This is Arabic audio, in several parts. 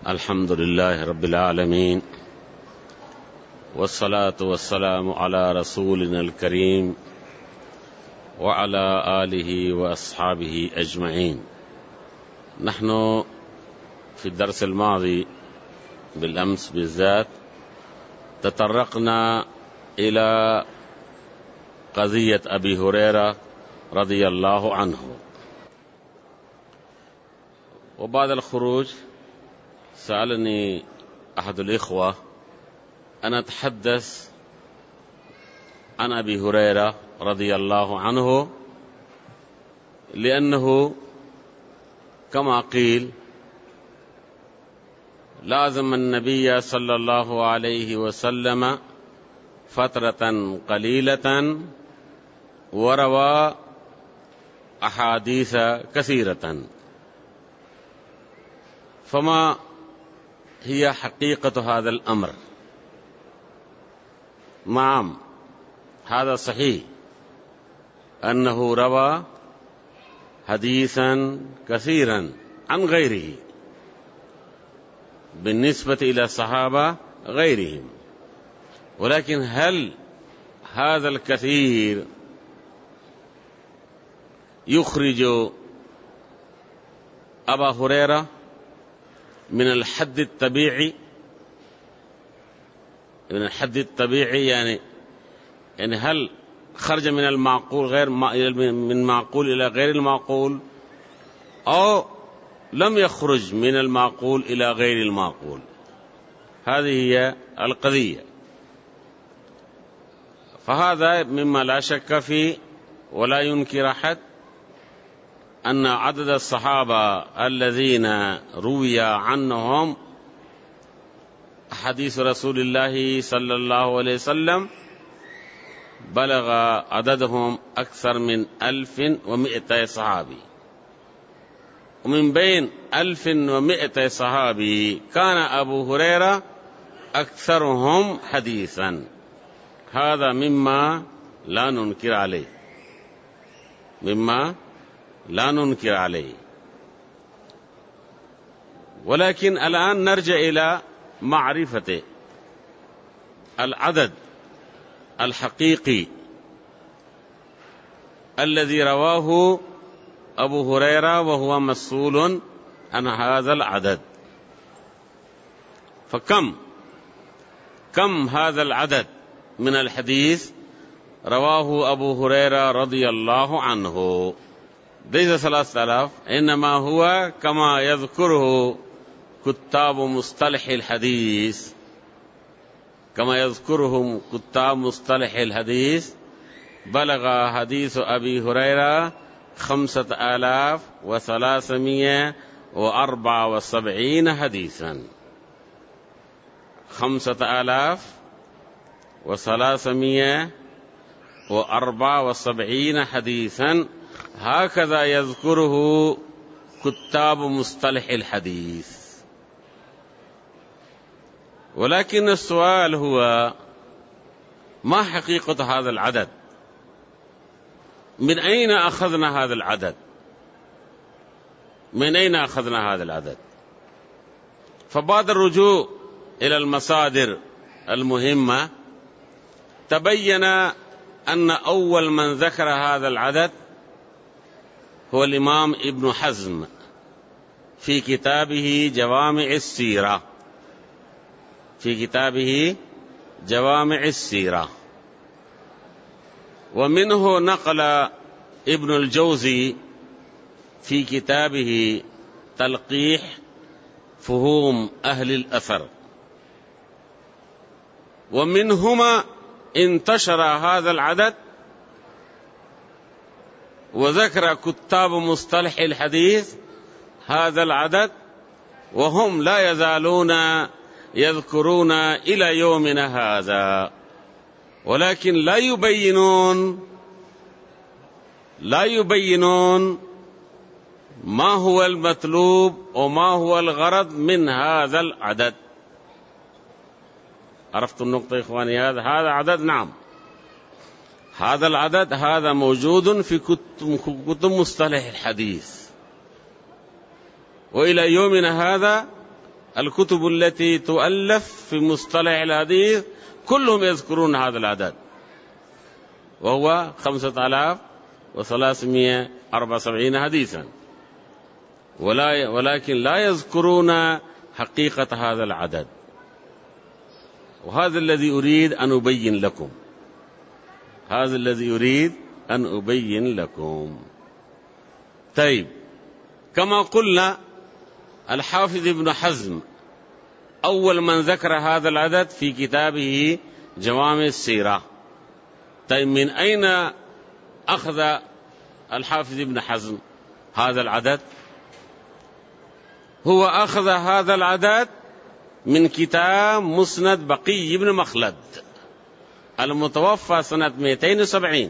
الحمد لله رب العالمين والصلاة والسلام على رسولنا الكريم وعلى آله وأصحابه أجمعين. نحن في الدرس الماضي بالأمس بالذات تطرقنا إلى قضية أبي هريرة رضي الله عنه، وبعد الخروج سألني أحد الإخوة أن أتحدث عن أبي هريرة رضي الله عنه، لأنه كما قيل لازم النبي صلى الله عليه وسلم فترة قليلة وروى أحاديث كثيرة، فما هي حقيقة هذا الأمر؟ نعم، هذا صحيح أنه روى حديثا كثيرا عن غيره بالنسبة إلى الصحابة غيرهم، ولكن هل هذا الكثير يخرج أبا هريرة من الحد الطبيعي؟ من الحد الطبيعي يعني هل خرج من المعقول من معقول إلى غير المعقول، أو لم يخرج من المعقول إلى غير المعقول؟ هذه هي القضية. فهذا مما لا شك فيه ولا ينكر أحد أن عدد الصحابة الذين روي عنهم حديث رسول الله صلى الله عليه وسلم بلغ عددهم أكثر من 1200 صحابي، ومن بين 1200 صحابي كان أبو هريرة أكثرهم حديثا. هذا مما لا ننكر عليه، ولكن الآن نرجع إلى معرفة العدد الحقيقي الذي رواه أبو هريرة وهو مسؤول عن هذا العدد. فكم هذا العدد من الحديث رواه أبو هريرة رضي الله عنه؟ ليس 3000، إنما هو كما يذكره كتاب مصطلح الحديث، بلغ حديث أبي هريرة 5374 حديثا. 5374 حديثا، هكذا يذكره كتاب مصطلح الحديث. ولكن السؤال هو ما حقيقة هذا العدد؟ من أين أخذنا هذا العدد؟ فبعد الرجوع إلى المصادر المهمة تبين أن أول من ذكر هذا العدد هو الإمام ابن حزم في كتابه جوامع السيرة، ومنه نقل ابن الجوزي في كتابه تلقيح فهوم أهل الأثر، ومنهما انتشر هذا العدد، وذكر كتاب مصطلح الحديث هذا العدد، وهم لا يزالون يذكرون إلى يومنا هذا، ولكن لا يبينون ما هو المطلوب وما هو الغرض من هذا العدد. عرفت النقطة يا إخواني؟ هذا عدد، نعم، هذا العدد هذا موجود في كتب مصطلح الحديث، وإلى يومنا هذا الكتب التي تؤلف في مصطلح الحديث كلهم يذكرون هذا العدد، وهو 5374 حديثا، ولكن لا يذكرون حقيقة هذا العدد. وهذا الذي أريد أن أبين لكم، هذا الذي أريد أن أبين لكم. طيب، كما قلنا الحافظ ابن حزم أول من ذكر هذا العدد في كتابه جوامع السيرة. طيب، من أين أخذ الحافظ ابن حزم هذا العدد؟ هو أخذ هذا العدد من كتاب مسند بقي بن مخلد المتوفى سنة 270،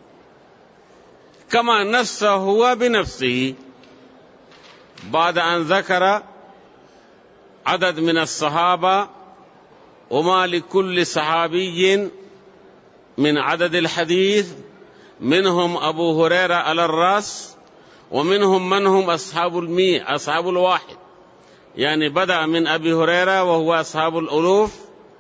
كما نص هو بنفسه بعد أن ذكر عدد من الصحابة وما لكل صحابي من عدد الحديث، منهم أبو هريرة على الرأس، ومنهم من هم أصحاب المئة، أصحاب الواحد، يعني بدأ من أبي هريرة وهو أصحاب الألوف،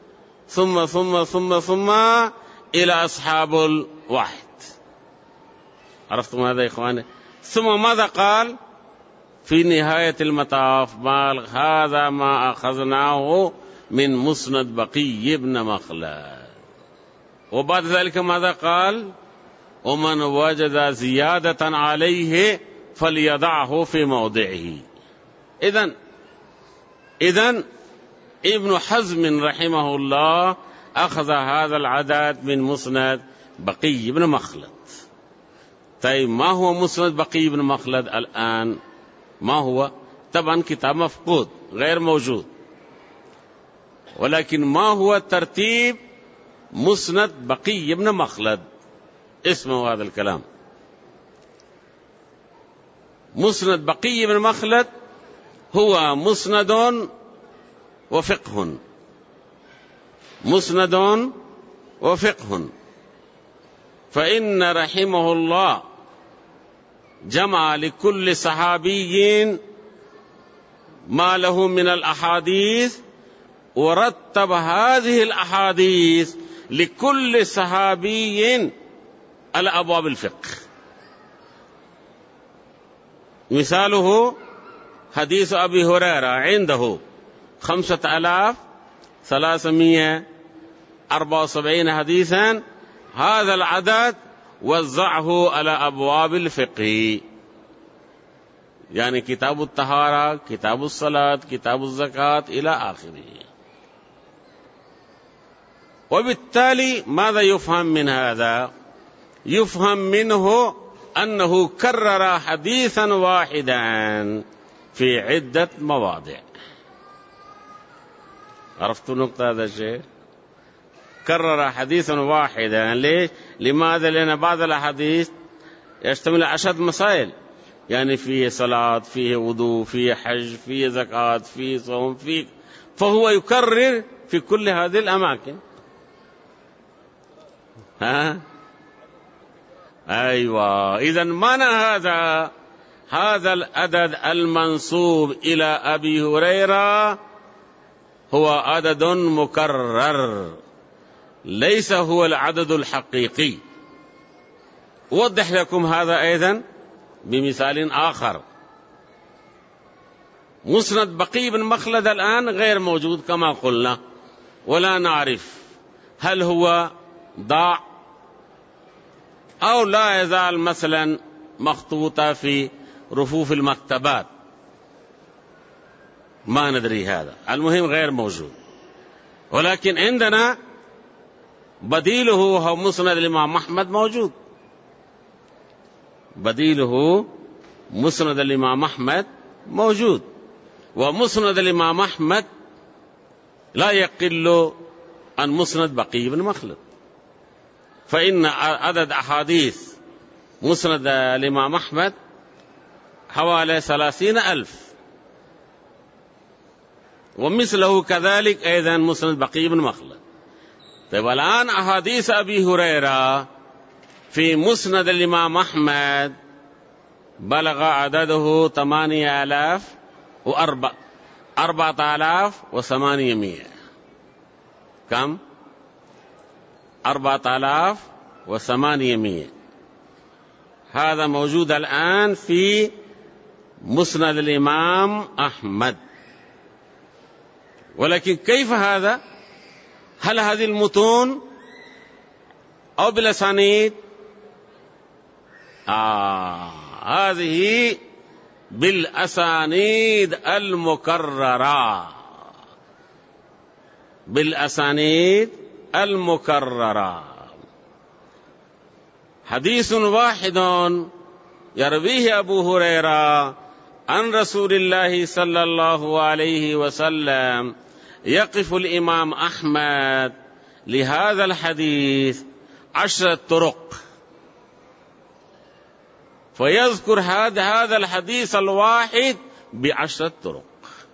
ثم إلى أصحاب الواحد. عرفتم هذا يا إخواني؟ ثم ماذا قال في نهاية المطاف؟ هذا ما أخذناه من مسند بقي بن مخلد. وبعد ذلك ماذا قال؟ ومن وجد زيادة عليه فليضعه في موضعه. إذن ابن حزم رحمه الله أخذ هذا العدد من مسند بقي بن مخلد. طيب، ما هو مسند بقي بن مخلد الآن؟ ما هو؟ طبعا كتاب مفقود غير موجود، ولكن ما هو ترتيب مسند بقي بن مخلد؟ اسمه هذا الكلام. مسند بقي بن مخلد هو مسند وفقه، مسند وفقه. فإن رحمه الله جمع لكل صحابي ما له من الأحاديث، ورتب هذه الأحاديث لكل صحابي على أبواب الفقه. مثاله حديث أبي هريرة عنده 5374 حديثا، هذا العدد وزعه على أبواب الفقه، يعني كتاب الطهارة، كتاب الصلاة، كتاب الزكاة إلى آخره. وبالتالي ماذا يفهم من هذا؟ يفهم منه أنه كرر حديثا واحدا في عدة مواضع. عرفتوا نقطة هذا الشيء؟ كرر حديثا واحدا. ليش؟ لماذا؟ لأن بعض الأحاديث يشتمل على أشد مسائل، يعني فيه صلاة، فيه وضوء، فيه حج، فيه زكاة، فيه صوم، فهو يكرر في كل هذه الأماكن. أيوة. إذن معنى هذا العدد المنسوب إلى أبي هريرة هو عدد مكرر، ليس هو العدد الحقيقي. أوضح لكم هذا أيضا بمثال آخر. مسند بقي بن مخلد الآن غير موجود كما قلنا، ولا نعرف هل هو ضاع أو لا يزال مثلا مخطوطة في رفوف المكتبات، ما ندري هذا. المهم غير موجود. ولكن عندنا بديله هو مسند الإمام أحمد موجود. بديله مسند الإمام أحمد موجود، ومسند الإمام أحمد لا يقل عن مسند بقي بن مخلد. فإن عدد أحاديث مسند الإمام أحمد حوالي 30,000، ومثله كذلك أيضا مسند بقي بن مخلد. طيب، الآن أحاديث أبي هريرة في مسند الإمام أحمد بلغ عدده 8,004، 4800. كم؟ 4800. هذا موجود الآن في مسند الإمام أحمد. ولكن كيف هذا؟ هل هذه المتون أو بالأسانيد؟ هذه بالأسانيد المكررة، بالأسانيد المكررة. حديث واحد يرويه أبو هريرة عن رسول الله صلى الله عليه وسلم، يقف الإمام أحمد لهذا الحديث 10 طرق، فيذكر هذا الحديث الواحد ب10 طرق،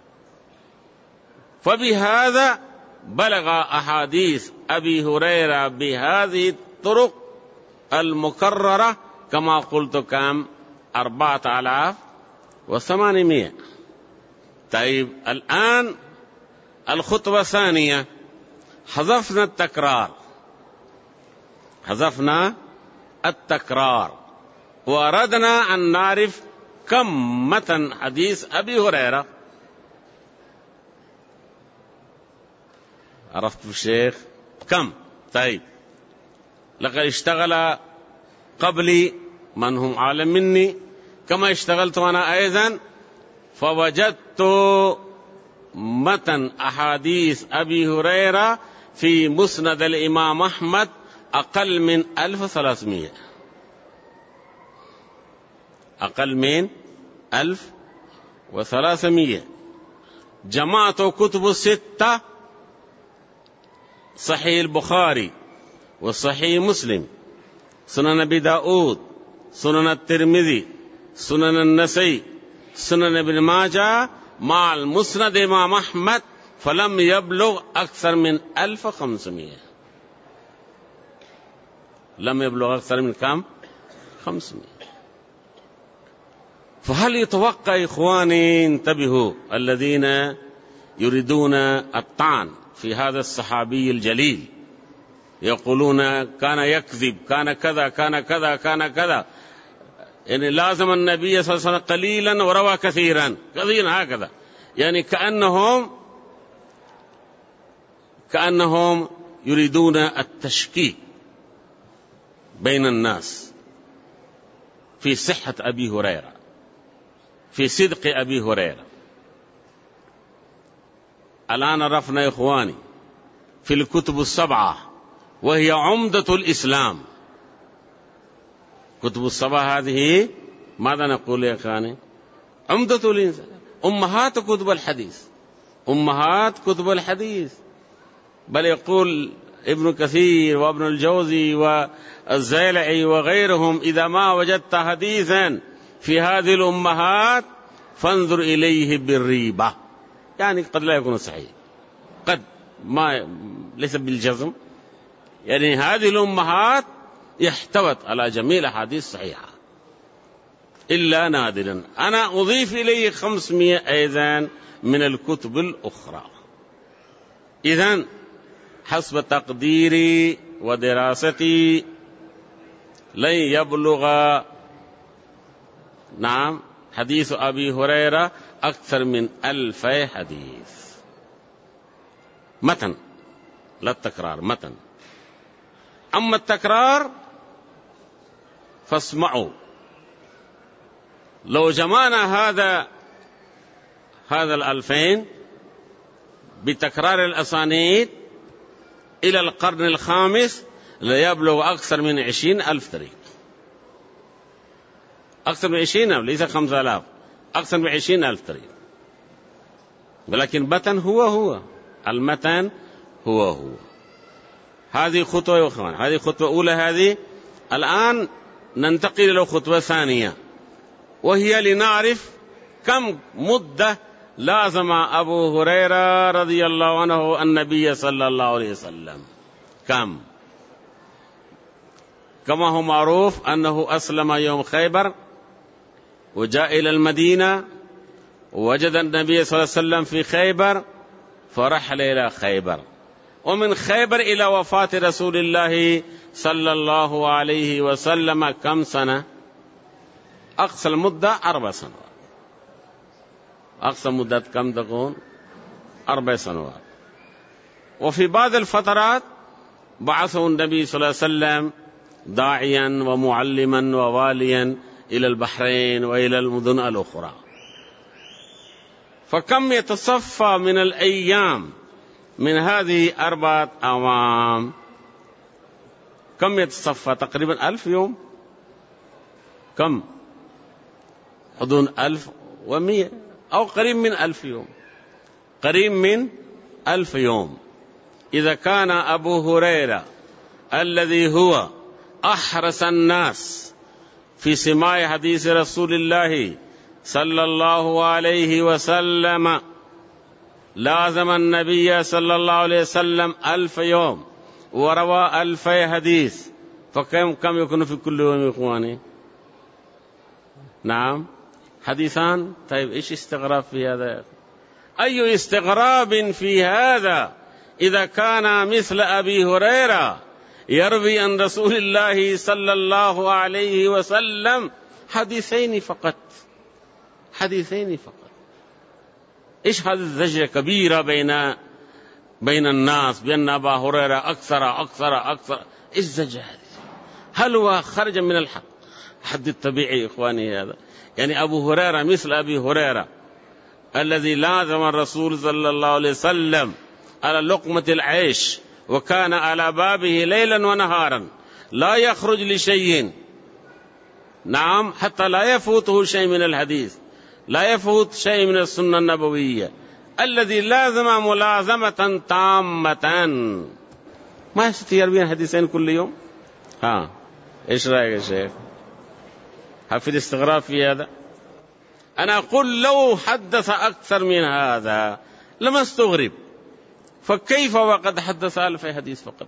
فبهذا بلغ أحاديث أبي هريرة بهذه الطرق المكررة كما قلت كم؟ 4800. طيب الآن الخطوة الثانية، حذفنا التكرار وأردنا أن نعرف كم متن حديث أبي هريرة. عرفت الشيخ كم؟ طيب لقد اشتغل قبلي من هم أعلم مني كما اشتغلت أنا أيضا، فوجدت متن أحاديث أبي هريرة في مسند الإمام أحمد أقل من 1300، أقل من 1300. جمعت كتب 6: صحيح البخاري والصحيح مسلم، سنن أبي داود، سنن الترمذي، سنن النسائي، سنن ابن ماجه، مع المسند الإمام أحمد، فلم يبلغ أكثر من 1500. لم يبلغ أكثر من كم؟ 500. فهل يتوقع إخواني انتبهوا الذين يريدون الطعن في هذا الصحابي الجليل، يقولون كان يكذب، كان كذا كان كذا كان كذا، يعني لازم النبي صلى الله عليه وسلم قليلا وروى كثيرا هكذا، يعني كأنهم يريدون التشكيك بين الناس في صحة أبي هريرة، في صدق أبي هريرة. الآن عرفنا يا إخواني في الكتب 7 وهي عمدة الإسلام. كتب 7 هذه ماذا نقول يا إخواني؟ عمدة الإنسان، أمهات كتب الحديث، أمهات كتب الحديث. بل يقول ابن كثير وابن الجوزي والزيلعي وغيرهم: إذا ما وجدت حديثا في هذه الأمهات فانظر إليه بالريبة. يعني قد لا يكون صحيح، قد ما ليس بالجزم، يعني هذه الأمهات يحتوت على جميع الأحاديث الصحيحة إلا نادرا. أنا أضيف إليه 500 أيضا من الكتب الأخرى. إذن حسب تقديري ودراستي لن يبلغ حديث أبي هريرة أكثر من 1000 حديث متن، لا التكرار، متن. أما التكرار فاسمعوا، لو جمعنا هذا 2000 بتكرار الأسانيد إلى القرن الخامس لا يبلغ أكثر من 20,000 طريق، أكثر من 20,000، ليس 5,000، أكثر من 20,000 طريق. ولكن المتن هو المتن هو. هذه خطوة يا أخوان، هذه خطوة أولى. هذه الآن ننتقل إلى خطوة ثانية، وهي لنعرف كم مدة لازم أبو هريرة رضي الله عنه النبي صلى الله عليه وسلم. كم؟ كما هو معروف أنه أسلم يوم خيبر وجاء إلى المدينة وجد النبي صلى الله عليه وسلم في خيبر فرحل إلى خيبر، ومن خيبر إلى وفاة رسول الله صلى الله عليه وسلم كم سنة؟ أقصى المدة 4 سنوات. أقصى مدة كم تكون؟ 4 سنوات. وفي بعض الفترات بعثه النبي صلى الله عليه وسلم داعيا ومعلما وواليا إلى البحرين وإلى المدن الأخرى. فكم يتصفى من الأيام من هذه 4 أعوام؟ كم يتصفى؟ تقريبا 1000 يوم. كم؟ حدود 1100 أو قريب من 1000 يوم، قريب من 1000 يوم. إذا كان أبو هريرة الذي هو أحرص الناس في سماع حديث رسول الله صلى الله عليه وسلم لازم النبي صلى الله عليه وسلم 1000 يوم وروى 1000 حديث، فكم يكون في كل يوم يا إخواني؟ نعم، حديثان. طيب إيش استغراب في هذا؟ أي استغراب في هذا إذا كان مثل أبي هريرة يروي عن رسول الله صلى الله عليه وسلم حديثين فقط، حديثين فقط. إيش هذه الزجرة كبيرة بين الناس بأن أبا هريرة أكثر؟ إيش الزجرة هذه؟ هل هو خرج من الحق؟ حد الطبيعي إخواني هذا. يعني أبو هريرة مثل أبي هريرة الذي لازم الرسول صلى الله عليه وسلم على لقمة العيش، وكان على بابه ليلا ونهارا لا يخرج لشيء، نعم، حتى لا يفوته شيء من الحديث، لا يفوت شيء من السنة النبوية، الذي لازم ملازمة تامة. ما يستطيع يروي حديثين كل يوم؟ إيش رأيك يا شيخ؟ هل في الاستغراب في هذا؟ أنا أقول لو حدث أكثر من هذا لما استغرب، فكيف وقد حدث 1000 حديث فقط؟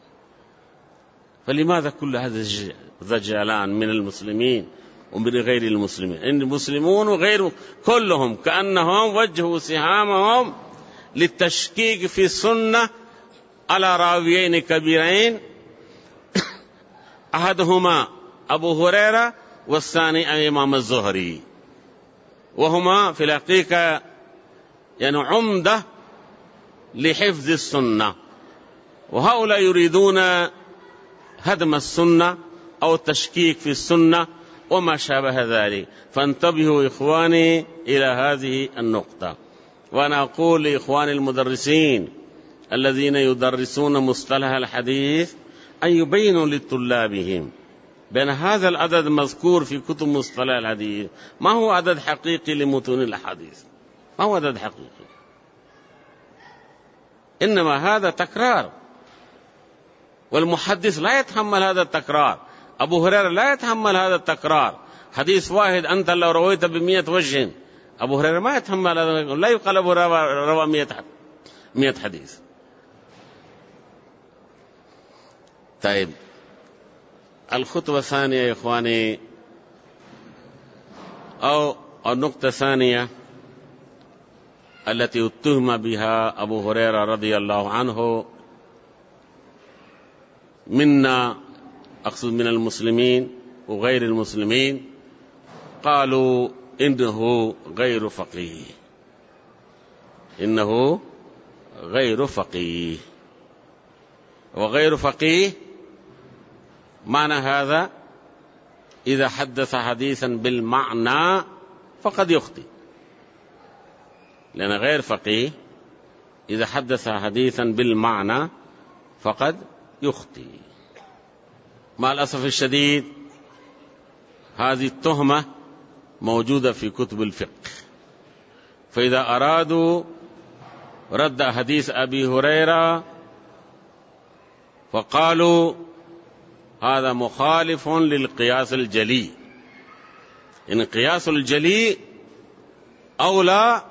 فلماذا كل هذا الزجلان من المسلمين ومن غير المسلمين؟ إن المسلمون وغير كلهم كأنهم وجهوا سهامهم للتشكيك في السنة على راويين كبيرين، أحدهما أبو هريرة والثاني الإمام الزهري، وهما في الحقيقة يعني عمدة لحفظ السنة، وهؤلاء يريدون هدم السنة أو التشكيك في السنة وما شابه ذلك. فانتبهوا إخواني إلى هذه النقطة. وأنا أقول لإخواني المدرسين الذين يدرسون مصطلح الحديث أن يبينوا لطلابهم بأن هذا العدد مذكور في كتب مصطلح الحديث ما هو عدد حقيقي لمتون الحديث، ما هو عدد حقيقي، إنما هذا تكرار، والمحدث لا يتحمل هذا التكرار. أبو هريرة لا يتحمل هذا التكرار. حديث واحد أنت لو رويت ب100 وجه، أبو هريرة ما يتحمل هذا، لا يقال أبو هريرة روى 100 حديث. طيب، الخطوة الثانية يا إخواني أو النقطة الثانية التي اتهم بها أبو هريرة رضي الله عنه منا، أقصد من المسلمين وغير المسلمين، قالوا إنه غير فقيه، إنه غير فقيه. وغير فقيه معنى هذا إذا حدث حديثا بالمعنى فقد يخطئ، لأن غير فقيه إذا حدث حديثا بالمعنى فقد يخطئ. مع الأسف الشديد هذه التهمة موجودة في كتب الفقه، فإذا أرادوا رد حديث أبي هريرة فقالوا هذا مخالف للقياس الجلي، إن القياس الجلي أولى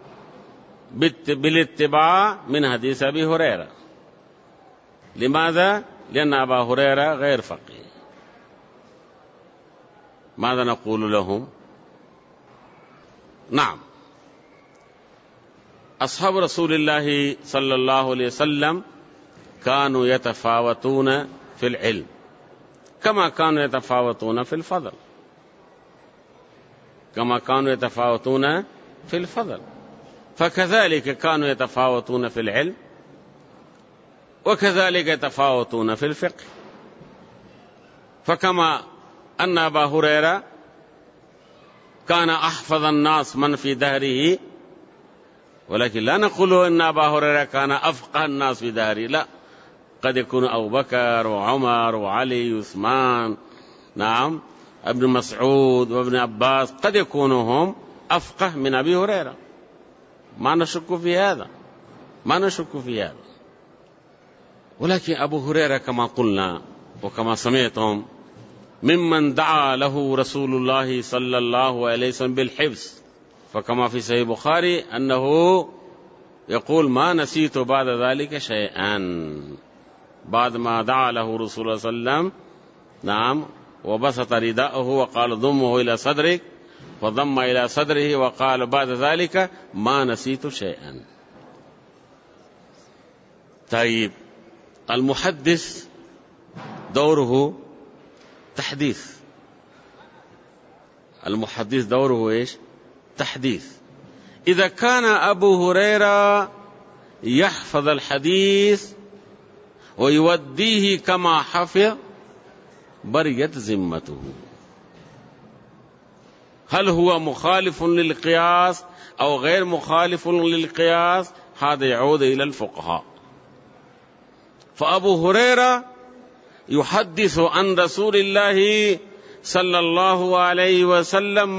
بالاتباع من حديث أبي هريرة. لماذا؟ لأن أبا هريرة غير فقيه. ماذا نقول لهم؟ نعم، أصحاب رسول الله صلى الله عليه وسلم كانوا يتفاوتون في العلم كما كانوا يتفاوتون في الفضل، كما كانوا يتفاوتون في الفضل، فكذلك كانوا يتفاوتون في العلم وكذلك يتفاوتون في الفقه. فكما أن أبا هريرة كان أحفظ الناس من في دهره، ولكن لا نقول أن أبا هريرة كان أفقه الناس في دهره، لا، قد يكون أبو بكر وعمر وعلي وعثمان، نعم، ابن مسعود وابن عباس، قد يكونوا هم أفقه من أبي هريرة، ما نشك في هذا، ما نشك في هذا. ولكن أبو هريرة كما قلنا وكما سمعتم ممن دعا له رسول الله صلى الله عليه وسلم بالحفظ، فكما في صحيح البخاري أنه يقول ما نسيت بعد ذلك شيئا، بعد ما دعا له رسول الله صلى الله عليه وسلم، نعم، وبسط رداءه وقال ضمه إلى صدرك، فضم إلى صدره وقال بعد ذلك ما نسيت شيئا. طيب، المحدث دوره تحديث، المحدث دوره إيش؟ تحديث. إذا كان أبو هريرة يحفظ الحديث ويوديه كما حفظ بريت ذمته. هل هو مخالف للقياس أو غير مخالف للقياس؟ هذا يعود إلى الفقهاء. فأبو هريرة يحدث عن رسول الله صلى الله عليه وسلم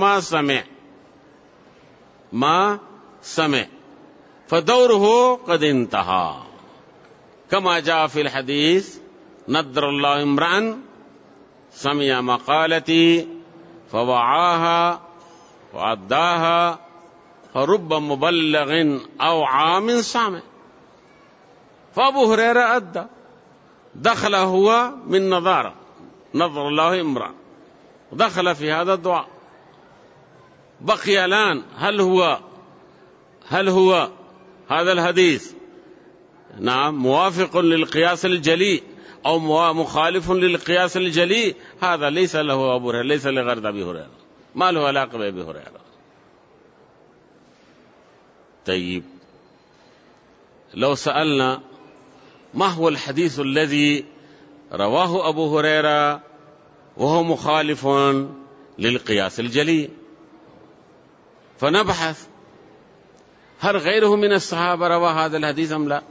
ما سمع، فدوره قد انتهى، كما جاء في الحديث نضر الله امرأ سمع مقالتي فوعاها وأداها فرب مبلغ أو عام سامع. فأبو هريرة أدى، دخل هو من نظارة نضر الله امرأ، دخل في هذا الدعاء. بقي الآن هل هو هذا الحديث، نعم، موافق للقياس الجلي أو مخالف للقياس الجلي؟ هذا ليس له أبو هريرة، ليس لغرض أبي هريرة، ما له علاقة بأبي هريرة. طيب، لو سألنا ما هو الحديث الذي رواه أبو هريرة وهو مخالف للقياس الجلي، فنبحث هل غيره من الصحابة روى هذا الحديث أم لا؟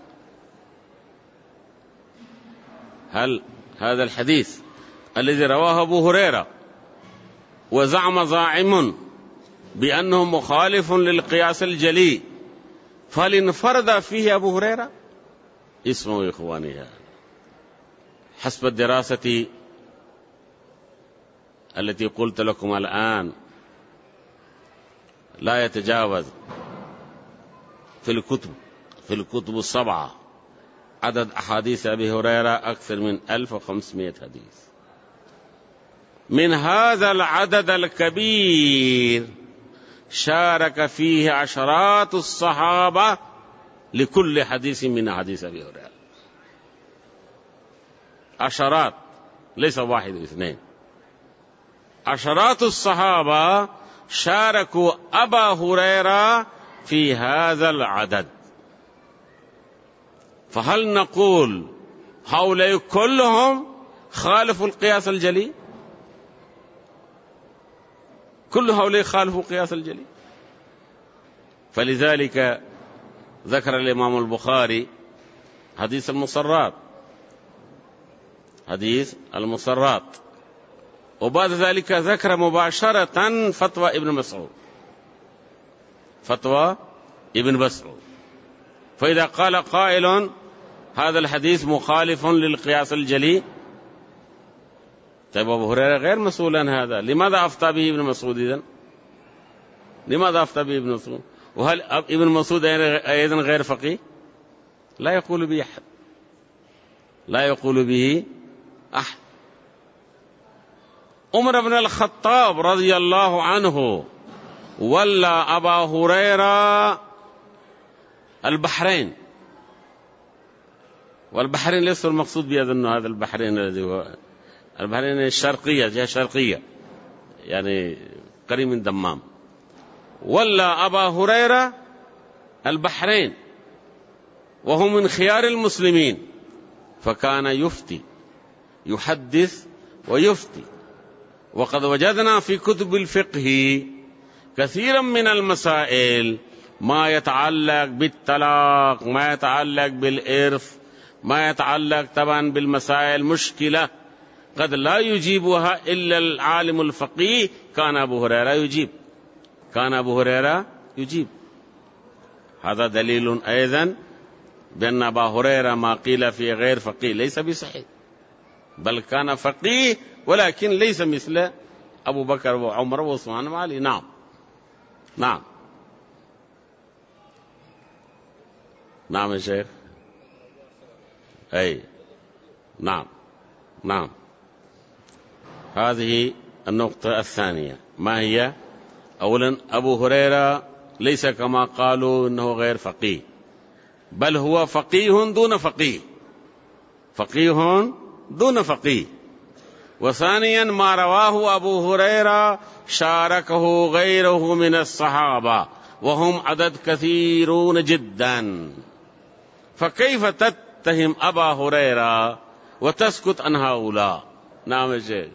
هل هذا الحديث الذي رواه أبو هريرة وزعم زاعم بأنه مخالف للقياس الجلي، فهل انفرد فيه أبو هريرة؟ اسمه إخواني، حسب الدراسة التي قلت لكم الآن لا يتجاوز في الكتب السبعة عدد أحاديث أبي هريرة أكثر من 1500 حديث. من هذا العدد الكبير شارك فيه عشرات الصحابة لكل حديث من حديث أبي هريرة، عشرات، ليس واحد واثنين، عشرات الصحابة شاركوا أبا هريرة في هذا العدد. فهل نقول هؤلاء كلهم خالفوا القياس الجلي؟ كل هؤلاء خالفوا القياس الجلي. فلذلك ذكر الإمام البخاري حديث المصرات، وبعد ذلك ذكر مباشرة فتوى ابن مسعود. فإذا قال قائل هذا الحديث مخالف للقياس الجلي، طيب أبو هريرة غير مسؤول عن هذا، لماذا أفتى به ابن مسعود إذن؟ لماذا أفتى به ابن مسعود؟ وهل ابن مسعود أيضا غير فقيه؟ لا يقول به أحد، لا يقول به أحد. عمر بن الخطاب رضي الله عنه ولى أبا هريرة البحرين، والبحرين ليس المقصود بأن هذا البحرين الذي هو البحرين الشرقية، جهة شرقية يعني قريب من دمام، ولا أبا هريرة البحرين وهو من خيار المسلمين، فكان يفتي يحدث ويفتي. وقد وجدنا في كتب الفقه كثيرا من المسائل ما يتعلق بالطلاق، ما يتعلق بالإرث، ما يتعلق طبعا بالمسائل مشكلة قد لا يجيبها إلا العالم الفقيه. كان أبو هريرة يجيب، كان أبو هريرة يجيب. هذا دليل أيضا بأن أبا هريرة ما قيل في غير فقيه ليس بصحيح، بل كان فقيه ولكن ليس مثل أبو بكر وعمر وعثمان وعلي. نعم نعم نعم يا شيخ. أي نعم نعم. هذه النقطة الثانية. ما هي؟ أولا أبو هريرة ليس كما قالوا إنه غير فقيه، بل هو فقيه دون فقيه، فقيه دون فقيه. وثانيا ما رواه أبو هريرة شاركه غيره من الصحابة وهم عدد كثيرون جدا، فكيف تتهم أبا هريرة وتسكت عن هؤلاء؟ نعم يا شيخ.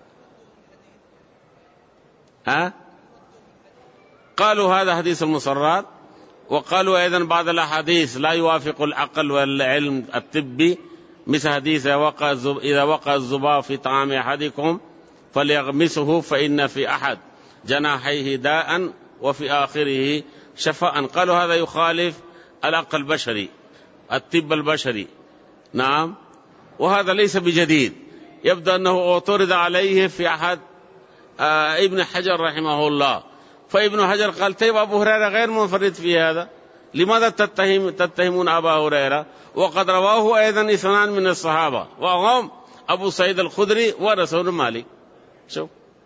قالوا هذا حديث المصرات، وقالوا أيضا بعض الأحاديث لا يوافق العقل والعلم الطبي، مثل حديث إذا وقع الذباب في طعام أحدكم فليغمسه فإن في أحد جناحيه داء وفي آخره شفاء. قالوا هذا يخالف العقل البشري، الطب البشري. نعم. وهذا ليس بجديد، يبدو أنه اعترض عليه في أحد ابن حجر رحمه الله، فابن حجر قال طيب أبو هريرة غير منفرد في هذا، لماذا تتهمون أبا هريرة وقد رواه أيضا اثنان من الصحابة وهم أبو سعيد الخدري وأنس بن مالك؟ شوف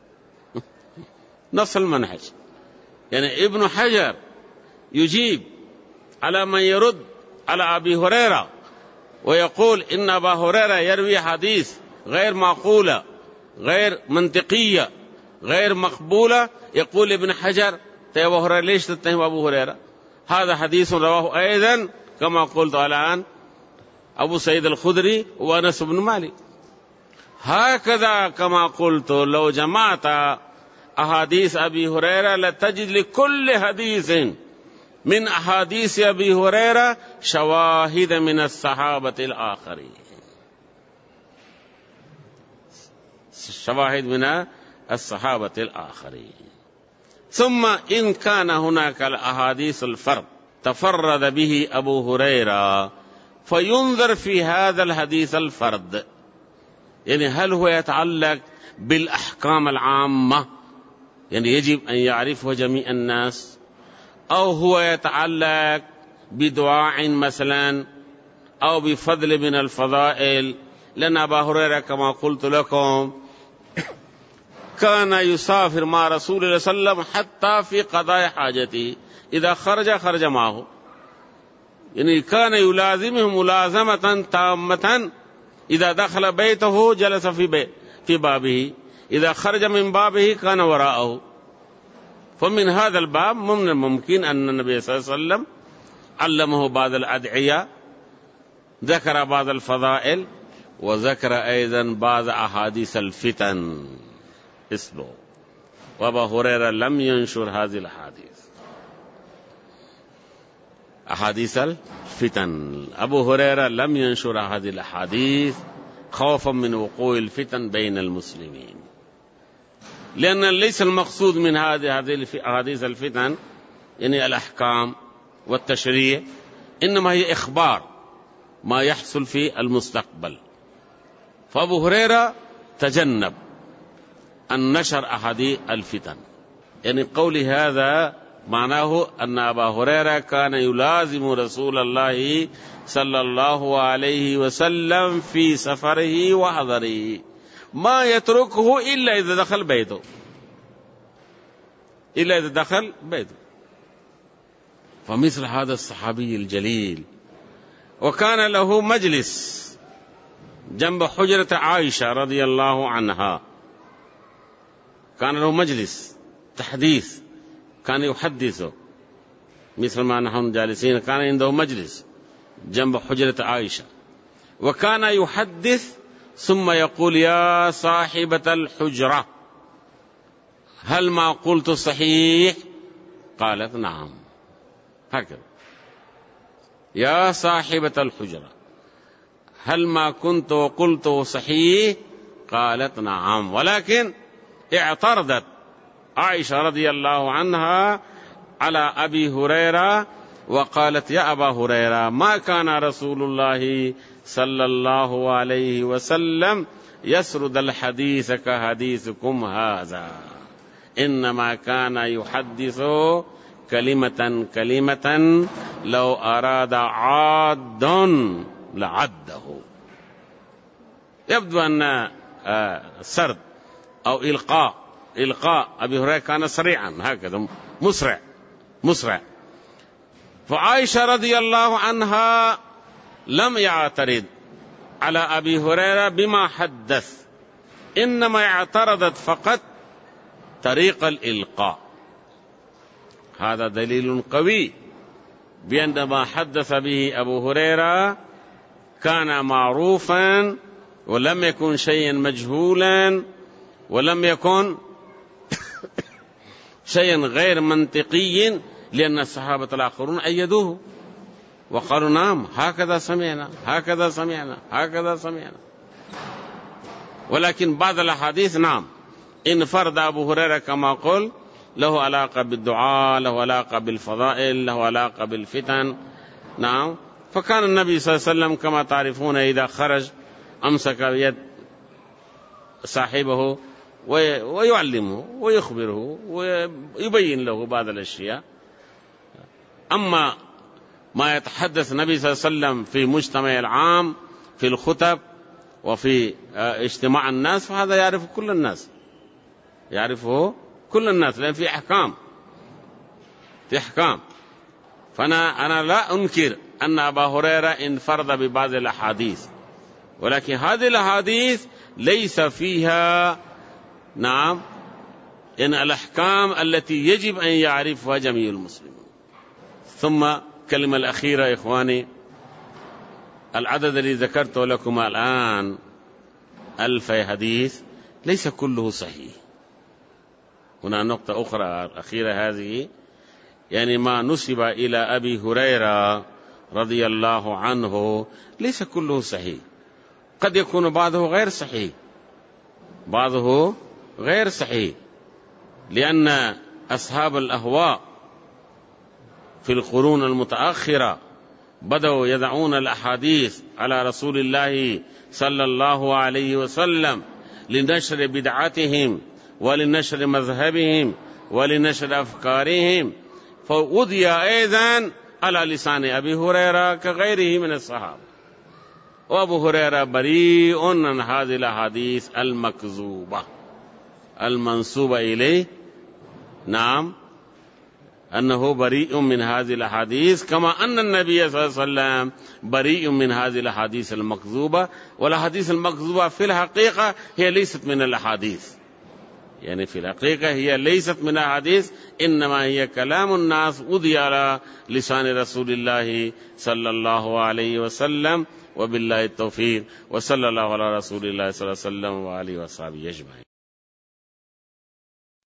نفس المنهج. يعني ابن حجر يجيب على من يرد على أبي هريرة ويقول إن أبا هريرة يروي حديث غير معقولة، غير منطقية، غير مقبولة. يقول ابن حجر طيب أبو هريرة ليش تتهم أبو هريرة؟ هذا حديث رواه أيضا كما قلت الآن أبو سعيد الخدري وأنس بن مالك. هكذا كما قلت لو جمعت أحاديث أبي هريرة لتجد لكل حديث من أحاديث أبي هريرة شواهد من الصحابة الآخرين، شواهد من الصحابة الآخرين. ثم إن كان هناك الأحاديث الفرد تفرد به أبو هريرة فينظر في هذا الحديث الفرد، يعني هل هو يتعلق بالأحكام العامة يعني يجب أن يعرفه جميع الناس، أو هو يتعلق بدعاء مثلا أو بفضل من الفضائل. لأن أبا هريرة كما قلت لكم كان يسافر مع رسول الله صلى الله عليه وسلم حتى في قضاء حاجته، إذا خرج معه، يعني كان يلازمه ملازمة تامة. إذا دخل بيته جلس في بابه، إذا خرج من بابه كان وراءه. فمن هذا الباب من الممكن أن النبي صلى الله عليه وسلم علمه بعض الأدعية، ذكر بعض الفضائل، وذكر أيضا بعض أحاديث الفتن اسمه. وأبا هريرة لم ينشر هذه الأحاديث، أحاديث الفتن. أبو هريرة لم ينشر هذه الأحاديث خوفا من وقوع الفتن بين المسلمين، لأن ليس المقصود من هذه أحاديث الفتن يعني الأحكام والتشريع، إنما هي إخبار ما يحصل في المستقبل. فأبو هريرة تجنب أن نشر أحاديث الفتن. يعني قولي هذا معناه أن أبا هريرة كان يلازم رسول الله صلى الله عليه وسلم في سفره وحضره، ما يتركه إلا إذا دخل بيته، إلا إذا دخل بيته. فمثل هذا الصحابي الجليل، وكان له مجلس جنب حجرة عائشة رضي الله عنها، كان له مجلس تحديث، كان يحدثه مثل ما نحن جالسين، كان عنده مجلس جنب حجرة عائشة، وكان يحدث ثم يقول: يا صاحبة الحجرة، هل ما قلت صحيح؟ قالت: نعم. هكذا: يا صاحبة الحجرة، هل ما كنت وقلت صحيح؟ قالت: نعم. ولكن اعترضت عائشة رضي الله عنها على أبي هريرة وقالت: يا أبا هريرة، ما كان رسول الله صلى الله عليه وسلم يسرد الحديث كحديثكم هذا، إنما كان يحدث كلمة كلمة، لو أراد عاد لعده. يبدو أن سرد أو إلقاء أبي هريرة كان سريعا، هكذا مسرع. فعائشة رضي الله عنها لم يعترض على أبي هريرة بما حدث، إنما اعترضت فقط طريق الإلقاء. هذا دليل قوي بأن ما حدث به أبو هريرة كان معروفا، ولم يكن شيئا مجهولا، ولم يكن شيئا غير منطقي، لأن الصحابة الآخرون أيدوه وقالوا: نعم، هكذا سمعنا. ولكن بعض الأحاديث نعم انفرد أبو هريرة كما قل، له علاقة بالدعاء، له علاقة بالفضائل، له علاقة بالفتن. نعم. فكان النبي صلى الله عليه وسلم كما تعرفون إذا خرج أمسك بيد صاحبه ويعلمه ويخبره ويبين له بعض الأشياء. أما ما يتحدث النبي صلى الله عليه وسلم في مجتمع العام، في الخطب وفي اجتماع الناس، فهذا يعرفه كل الناس، لأن في أحكام. فأنا لا أنكر أن أبا هريرة انفرد ببعض الأحاديث، ولكن هذه الأحاديث ليس فيها نعم إن الأحكام التي يجب أن يعرفها جميع المسلمين. ثم كلمة الأخيرة إخواني، العدد الذي ذكرته لكم الآن 1000 حديث ليس كله صحيح. هنا نقطة أخرى الأخيرة هذه، يعني ما نسب إلى أبي هريرة رضي الله عنه ليس كله صحيح، قد يكون بعضه غير صحيح، لأن أصحاب الأهواء في القرون المتأخرة بدأوا يضعون الأحاديث على رسول الله صلى الله عليه وسلم لنشر بدعتهم ولنشر مذهبهم ولنشر أفكارهم، فوضي أيضا على لسان أبي هريرة كغيره من الصحابة. وأبو هريرة بريء عن هذه الأحاديث المكذوبة المنسوبة إليه، نعم، أنه بريء من هذه الأحاديث، كما أن النبي صلى الله عليه وسلم بريء من هذه الأحاديث المكذوبة. والأحاديث المكذوبة في الحقيقة هي ليست من الأحاديث، يعني في الحقيقة هي ليست من الأحاديث، إنما هي كلام الناس وضع على لسان رسول الله صلى الله عليه وسلم. وبالله التوفيق، وصلى الله على رسول الله صلى الله عليه وسلم وآله وصحبه أجمعين.